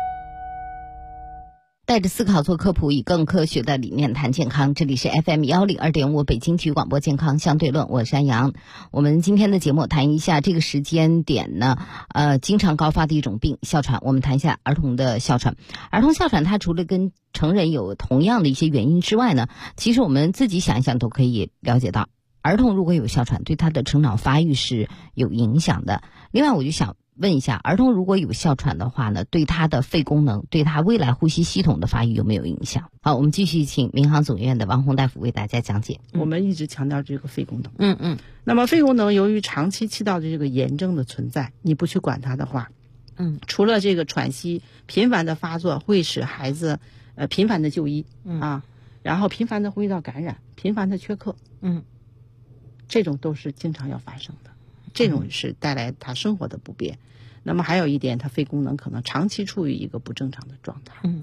带着思考做科普，以更科学的理念谈健康。这里是 FM102.5 北京体育广播健康相对论，我是安阳。我们今天的节目谈一下这个时间点呢，经常高发的一种病——哮喘。我们谈一下儿童的哮喘。儿童哮喘它除了跟成人有同样的一些原因之外呢，其实我们自己想一想都可以了解到，儿童如果有哮喘，对他的成长发育是有影响的。另外，我就想问一下，儿童如果有哮喘的话呢，对他的肺功能，对他未来呼吸系统的发育有没有影响？好，我们继续请民航总院的王红大夫为大家讲解。 我们一直强调这个肺功能。那么肺功能由于长期气道的这个炎症的存在，你不去管它的话，除了这个喘息频繁的发作会使孩子频繁的就医然后频繁的呼吸道感染，频繁的缺课，这种都是经常要发生的，这种是带来他生活的不便。那么还有一点，他肺功能可能长期处于一个不正常的状态。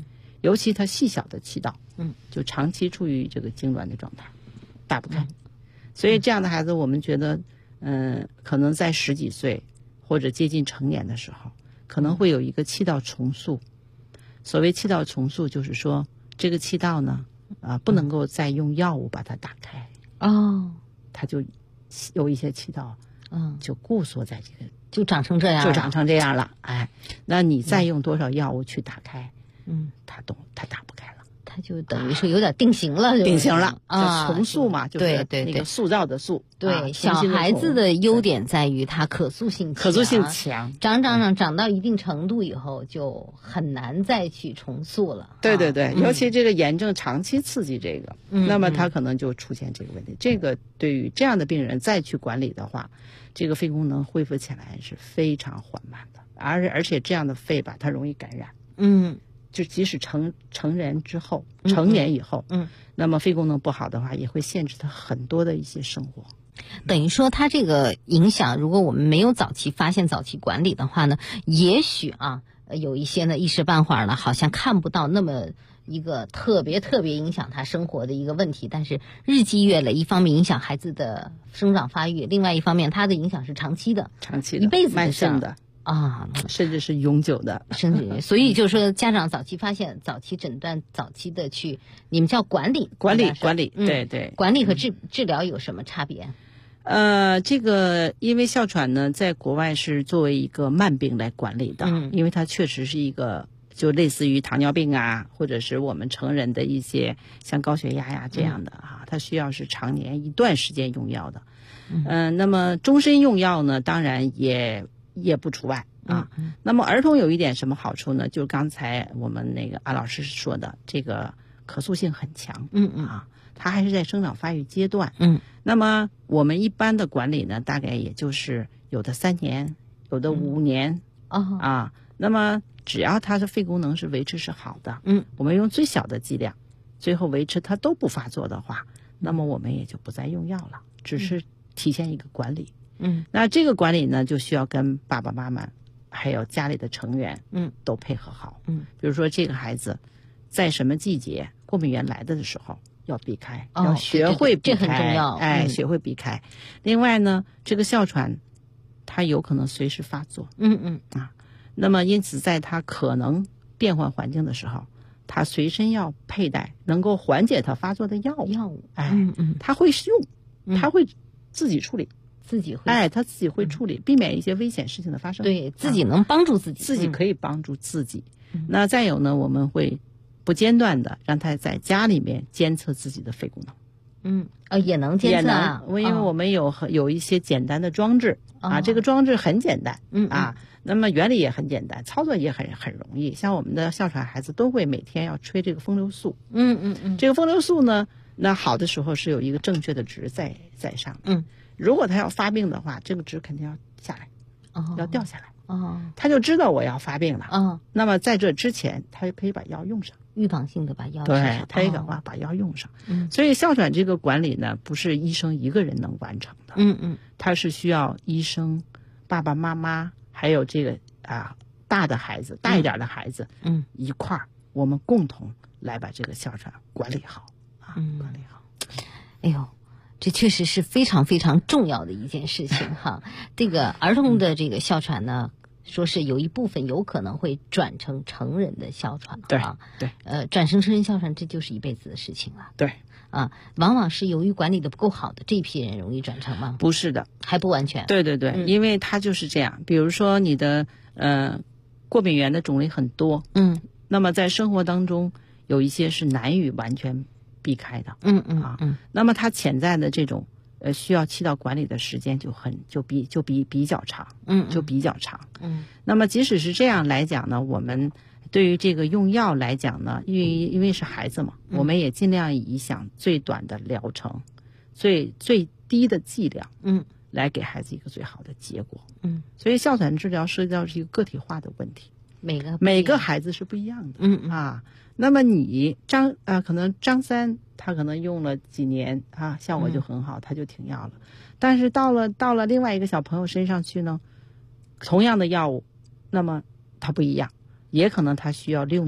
尤其他细小的气道，就长期处于这个痉挛的状态，打不开。所以这样的孩子，我们觉得，可能在10几岁或者接近成年的时候，可能会有一个气道重塑。所谓气道重塑，就是说这个气道呢，不能够再用药物把它打开，它就有一些气道，就固缩在这个， 就长成这样了，哎，那你再用多少药物去打开，它打不开了。 它就等于是有点定型了， 定型了啊，重塑嘛，就是那个塑造的塑。 对，小孩子的优点在于它可塑性强， 长到一定程度以后就很难再去重塑了。 对，尤其这个炎症长期刺激这个，那么它可能就出现这个问题。这个对于这样的病人再去管理的话，这个肺功能恢复起来是非常缓慢的，而且这样的肺吧，它容易感染。就即使成年以后，那么肺功能不好的话，也会限制他很多的一些生活。 等于说，它这个影响，如果我们没有早期发现、早期管理的话呢，也许有一些呢一时半会儿呢，好像看不到那么一个特别影响他生活的一个问题，但是日积月累，一方面影响孩子的生长发育，另外一方面它的影响是长期的，一辈子慢性的。甚至是永久的， 所以就是说，家长早期发现、早期诊断、早期的去，你们叫管理， 对， 管理和治疗有什么差别？ 这个因为哮喘呢，在国外是作为一个慢病来管理的，因为它确实是一个就类似于糖尿病啊，或者是我们成人的一些像高血压呀这样的它需要是常年一段时间用药的。那么终身用药呢，当然也不除外那么儿童有一点什么好处呢？就是刚才我们那个安老师说的，这个可塑性很强，它还是在生长发育阶段，那么我们一般的管理呢，大概也就是有的3年，有的5年那么只要它的肺功能是维持是好的，我们用最小的剂量，最后维持它都不发作的话，那么我们也就不再用药了，只是体现一个管理。那这个管理呢，就需要跟爸爸妈妈还有家里的成员都配合好。比如说这个孩子在什么季节过敏源来的时候要避开，要学会避开， 这很重要。 学会避开。另外呢，这个哮喘它有可能随时发作。那么因此在它可能变换环境的时候，他随身要佩戴能够缓解他发作的药物。他会用，他会自己处理。他自己会处理，避免一些危险事情的发生。 对，自己能帮助自己， 自己可以帮助自己。那再有呢，我们会不间断的让他在家里面监测自己的肺功能。 也能监测因为我们有一些简单的装置这个装置很简单那么原理也很简单，操作也很容易。像我们的哮喘孩子都会每天要吹这个风流素。这个风流素呢，那好的时候是有一个正确的值在上。如果他要发病的话，这个值肯定要下来，要掉下来。他就知道我要发病了。那么在这之前，他就可以把药用上， 预防性的把药用上。 对，他也赶快把药用上。所以哮喘这个管理呢，不是医生一个人能完成的。他是需要医生、爸爸妈妈，还有这个大的孩子、大一点的孩子，一块儿，我们共同来把这个哮喘管理好管理好。 哎呦。这确实是非常非常重要的一件事情哈。这个儿童的这个哮喘呢，说是有一部分有可能会转成成人的哮喘。 对， 转成成人哮喘，这就是一辈子的事情了。 对， 往往是由于管理的不够好的这一批人容易转成吗？ 不是的， 还不完全。 对，因为它就是这样。比如说你的过敏源的种类很多，那么在生活当中有一些是难以完全避开的。那么它潜在的这种需要气道管理的时间就比较长。那么即使是这样来讲呢，我们对于这个用药来讲呢，因为是孩子嘛，我们也尽量以想最短的疗程，最低的剂量，来给孩子一个最好的结果。所以哮喘治疗涉及到是一个个体化的问题，每个孩子是不一样的。那么你可能张三他可能用了几年效果就很好，他就停药了。但是到了另外一个小朋友身上去呢，同样的药物，那么它不一样，也可能他需要6年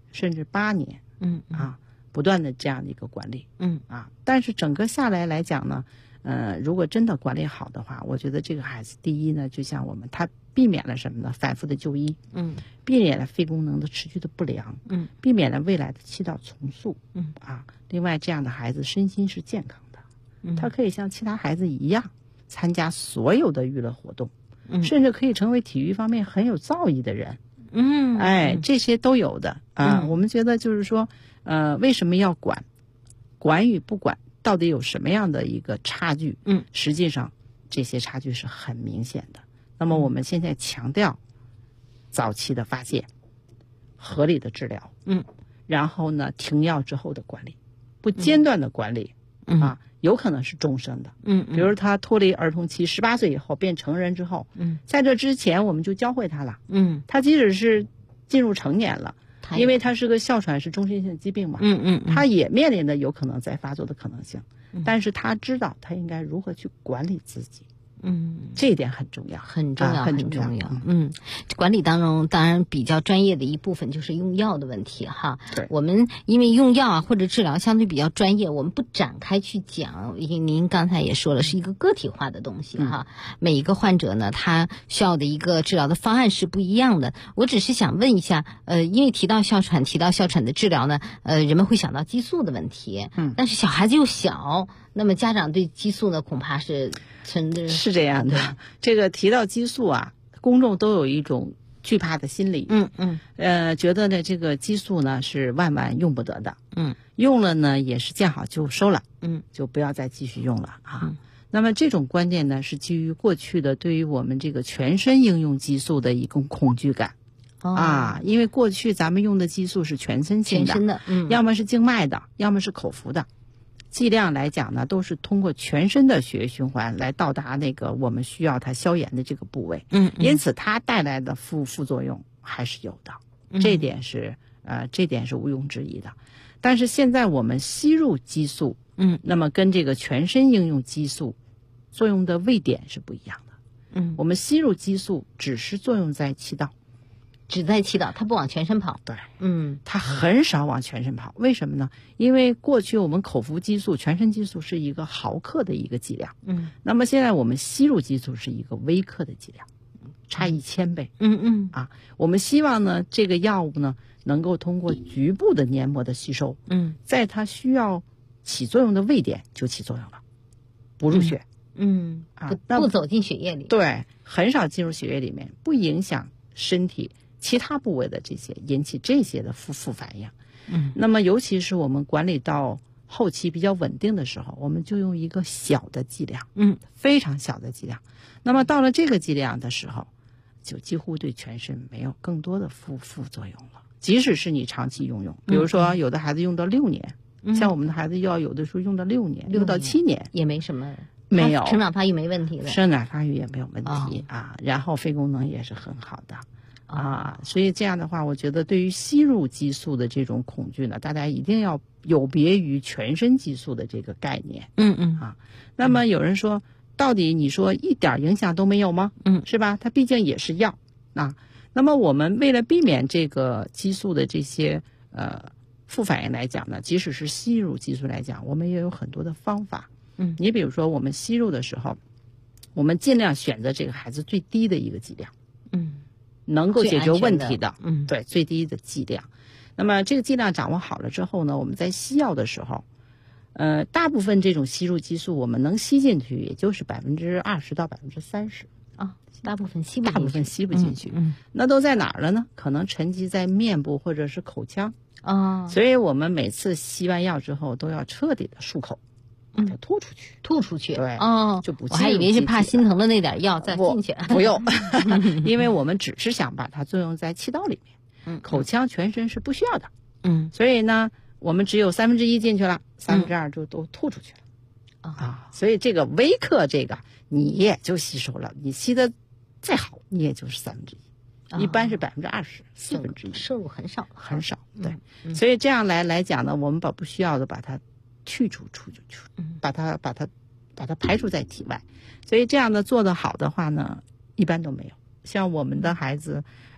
甚至8年，不断的这样的一个管理，但是整个下来讲呢，如果真的管理好的话，我觉得这个孩子第一呢，就像他避免了什么呢？反复的就医，避免了肺功能的持续的不良，避免了未来的气道重塑，另外这样的孩子身心是健康的，他可以像其他孩子一样参加所有的娱乐活动，甚至可以成为体育方面很有造诣的人，这些都有的啊。我们觉得就是说，为什么要管与不管？到底有什么样的一个差距？实际上这些差距是很明显的。那么我们现在强调早期的发现、合理的治疗，然后呢，停药之后的管理，不间断的管理，有可能是终身的，比如他脱离儿童期，18岁以后变成人之后，在这之前我们就教会他了，他即使是进入成年了。因为他是个哮喘，是终身性疾病嘛，他也面临着有可能再发作的可能性，但是他知道他应该如何去管理自己，这一点很重要， 很重要。管理当中当然比较专业的一部分就是用药的问题哈。 对， 我们因为用药或者治疗相对比较专业，我们不展开去讲。您刚才也说了，是一个个体化的东西哈。每一个患者呢，他需要的一个治疗的方案是不一样的。我只是想问一下，因为提到哮喘的治疗呢，人们会想到激素的问题，但是小孩子又小，那么家长对激素呢，恐怕是这样的。这个提到激素啊，公众都有一种惧怕的心理，觉得呢这个激素呢是万万用不得的，用了呢也是见好就收了，就不要再继续用了啊。那么这种观念呢是基于过去的对于我们这个全身应用激素的一种恐惧感。因为过去咱们用的激素是全身性的，要么是静脉的，要么是口服的，剂量来讲呢都是通过全身的血液循环来到达那个我们需要它消炎的这个部位，因此它带来的副作用还是有的，这点是毋庸置疑的。但是现在我们吸入激素，那么跟这个全身应用激素作用的位点是不一样的，我们吸入激素只是作用在气道， 只在气道，它不往全身跑。 对，它很少往全身跑。为什么呢？因为过去我们口服激素、全身激素是一个毫克的一个剂量，那么现在我们吸入激素是一个微克的剂量，差1000倍。我们希望呢，这个药物呢能够通过局部的黏膜的吸收，在它需要起作用的位点就起作用了，不入血， 不走进血液里， 对，很少进入血液里面，不影响身体其他部位的这些引起这些的副反应。那么尤其是我们管理到后期比较稳定的时候，我们就用一个小的剂量，非常小的剂量。那么到了这个剂量的时候，就几乎对全身没有更多的副作用了。即使是你长期用，比如说有的孩子用到6年，像我们的孩子要有的时候用到6年，6到7年也没什么， 没有， 成长发育没问题的， 生长发育也没有问题然后肺功能也是很好的。所以这样的话，我觉得对于吸入激素的这种恐惧呢，大家一定要有别于全身激素的这个概念。那么有人说，到底你说一点影响都没有吗？是吧？它毕竟也是药那么我们为了避免这个激素的这些副反应来讲呢，即使是吸入激素来讲，我们也有很多的方法。你比如说我们吸入的时候，我们尽量选择这个孩子最低的一个剂量，能够解决问题的，对，最低的剂量。那么这个剂量掌握好了之后呢，我们在吸药的时候，大部分这种吸入激素我们能吸进去，也就是20%到30% 大部分吸不进去。那都在哪儿了呢？可能沉积在面部或者是口腔所以我们每次吸完药之后都要彻底的漱口，把它吐出去。对，就不进入。 我还以为是怕心疼的那点药再进去。 不用因为我们只是想把它作用在气道里面，口腔全身是不需要的。所以呢，我们只有1/3进去了，2/3就都吐出去了。所以这个微克这个你也就吸收了，你吸的再好你也就是1/3，一般是20%，1/4， 摄入很少， 对。所以这样来讲呢，我们把不需要的把它去除把它排除在体外。所以这样的做得好的话呢，一般都没有。像我们的孩子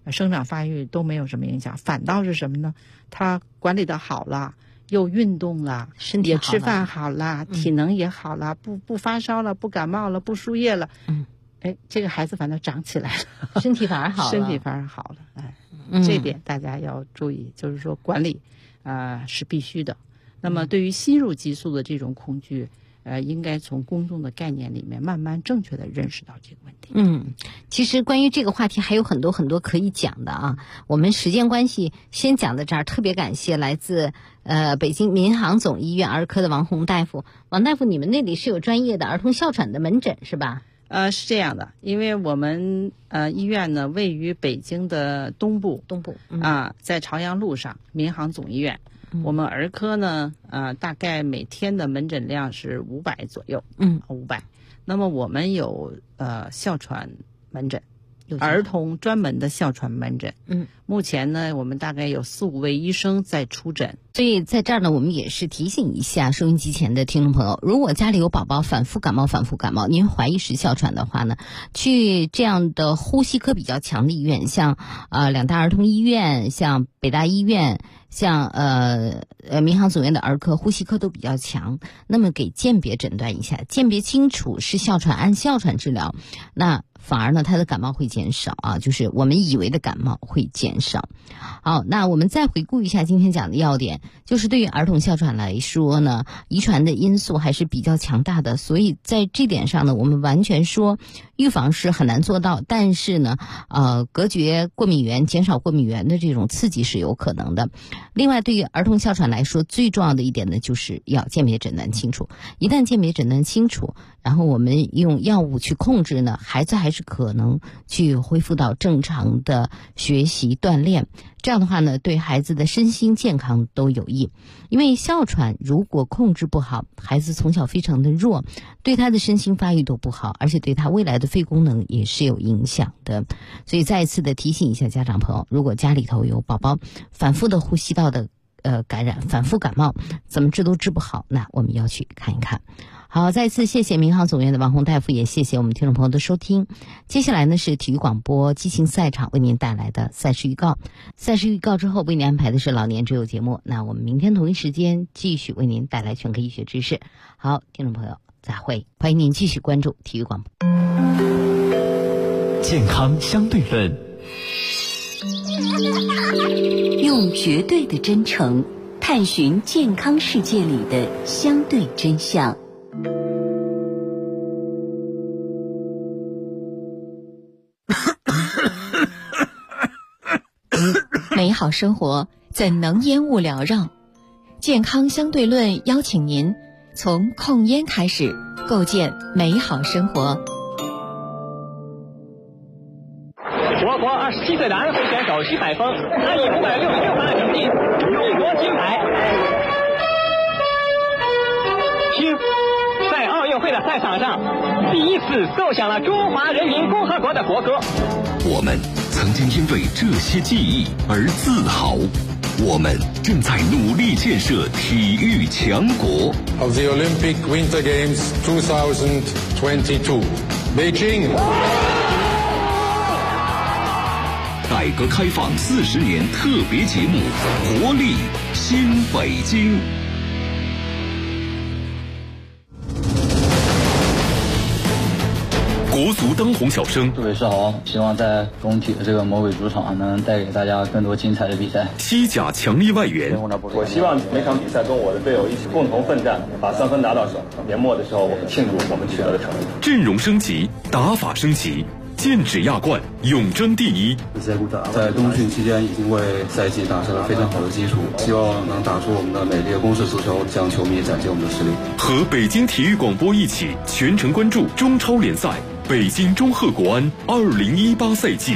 生长发育都没有什么影响，反倒是什么呢？他管理的好了，又运动了， 身体也吃饭好了，体能也好了，不发烧了，不感冒了，不输液了。这个孩子反正长起来了， 身体反而好了， 身体反而好了。这点大家要注意，就是说管理是必须的。那么对于吸入激素的这种恐惧，应该从公众的概念里面慢慢正确的认识到这个问题。 其实关于这个话题还有很多很多可以讲的啊。我们时间关系先讲到这儿，特别感谢来自北京民航总医院儿科的王红大夫。王大夫，你们那里是有专业的儿童哮喘的门诊是吧？ 是这样的，因为我们医院呢位于北京的东部在朝阳路上，民航总医院。我们儿科呢大概每天的门诊量是500左右，500。那么我们有哮喘门诊，儿童专门的哮喘门诊。目前呢我们大概有4-5位医生在出诊。 所以在这儿呢，我们也是提醒一下收音机前的听众朋友，如果家里有宝宝反复感冒，您怀疑是哮喘的话呢，去这样的呼吸科比较强的医院，像两大儿童医院，像北大医院，像民航总院的儿科呼吸科都比较强，那么给鉴别诊断一下，鉴别清楚是哮喘，按哮喘治疗，那反而呢他的感冒会减少啊，就是我们以为的感冒会减少。好，那我们再回顾一下今天讲的要点，就是对于儿童哮喘来说呢，遗传的因素还是比较强大的，所以在这点上呢，我们完全说预防是很难做到，但是呢隔绝过敏源，减少过敏源的这种刺激是有可能的。另外对于儿童哮喘来说，最重要的一点呢，就是要鉴别诊断清楚，一旦鉴别诊断清楚，然后我们用药物去控制呢，孩子还是可能去恢复到正常的学习锻炼，这样的话呢，对孩子的身心健康都有益。因为哮喘如果控制不好，孩子从小非常的弱，对他的身心发育都不好，而且对他未来的肺功能也是有影响的。所以再一次的提醒一下家长朋友，如果家里头有宝宝反复的呼吸道的感染，反复感冒，怎么治都治不好，那我们要去看一看。好，再次谢谢民航总院的王红大夫，也谢谢我们听众朋友的收听。接下来呢是体育广播激情赛场为您带来的赛事预告。赛事预告之后为您安排的是老年之友节目，那我们明天同一时间继续为您带来全科医学知识。好，听众朋友再会，欢迎您继续关注体育广播。 健康相对论， 用绝对的真诚探寻健康世界里的相对真相。 美好生活怎能烟雾缭绕？健康相对论邀请您从控烟开始，构建美好生活。 我国27岁的安徽选手徐海峰，他以566分的成绩荣夺金牌。听，在奥运会的赛场上，第一次奏响了中华人民共和国的国歌。 我们曾经因为这些记忆而自豪，我们正在努力建设体育强国。 Of the Olympic Winter Games 2022, Beijing。 改革开放40年特别节目，活力新北京。国足当红小生， 各位是好，希望在工体的这个魔鬼主场能带给大家更多精彩的比赛。 西甲强力外援， 我希望每场比赛跟我的队友一起共同奋战，把3分拿到手。年末的时候，我们庆祝我们取得的成绩。 阵容升级，打法升级，剑指亚冠，永争第一。 在冬训期间已经为赛季打下了非常好的基础，希望能打出我们的美丽的攻势足球，向球迷展现我们的实力。 和北京体育广播一起全程关注中超联赛北京中赫国安2018赛季。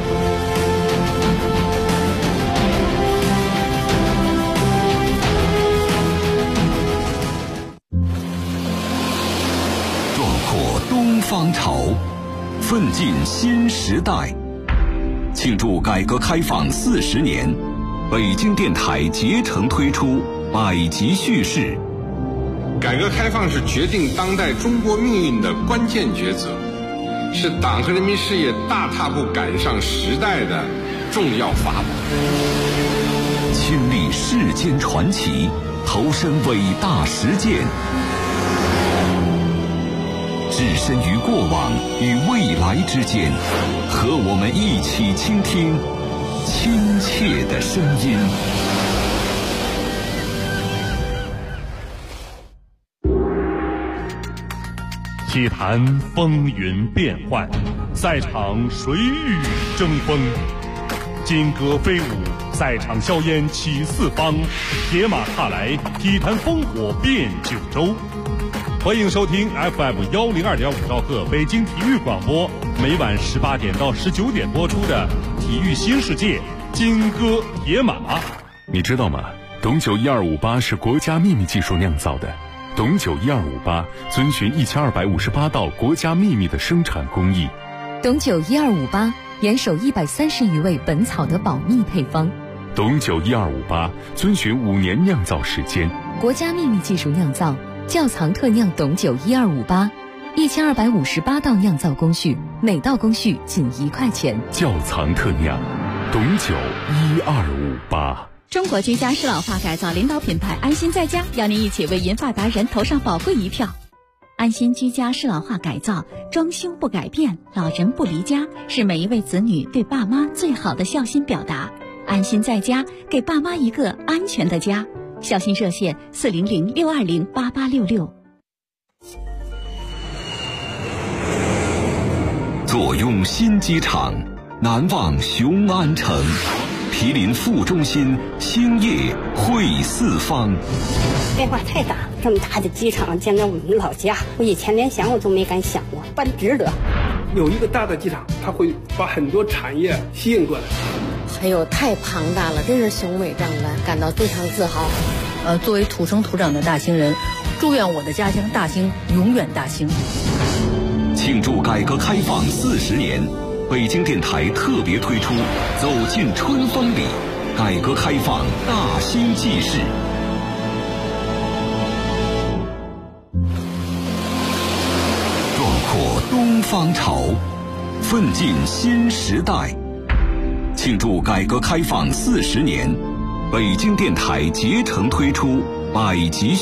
壮阔东方潮，奋进新时代。庆祝改革开放40年，北京电台竭诚推出百集叙事。 改革开放是决定当代中国命运的关键抉择，是党和人民事业大踏步赶上时代的重要法宝。 亲历世间传奇，投身伟大实践，置身于过往与未来之间，和我们一起倾听亲切的声音。 体坛风云变幻，赛场谁与争锋？金戈飞舞，赛场硝烟起四方，铁马踏来，体坛烽火遍九州。欢迎收听 FM 102.5兆赫北京体育广播，每晚18点到19点播出的《体育新世界》金戈铁马。 你知道吗？董酒1258是国家秘密技术酿造的。董酒1258遵循1258道国家秘密的生产工艺。 董酒1258严守130余位本草的保密配方。 董酒1258遵循5年酿造时间， 国家秘密技术酿造，窖藏特酿董酒1258，1258道酿造工序，每道工序仅1块钱。 窖藏特酿，董酒1258。 中国居家适老化改造领导品牌安心在家邀您一起为银发达人投上宝贵一票。安心居家适老化改造，装修不改变，老人不离家，是每一位子女对爸妈最好的孝心表达。安心在家，给爸妈一个安全的家。孝心热线400-620-8866。 坐拥新机场，难忘雄安城。毗邻副中心，兴业汇四方。 变化太大，这么大的机场建在我们老家，我以前连想我都没敢想过，办值得。 有一个大的机场，它会把很多产业吸引过来。 还有太庞大了，真是雄伟壮观，感到非常自豪。 作为土生土长的大兴人，祝愿我的家乡大兴永远大兴。 庆祝改革开放40年。北京电台特别推出《走进春风里》，改革开放大兴纪事。壮阔东方潮，奋进新时代。庆祝改革开放40年，北京电台竭诚推出百集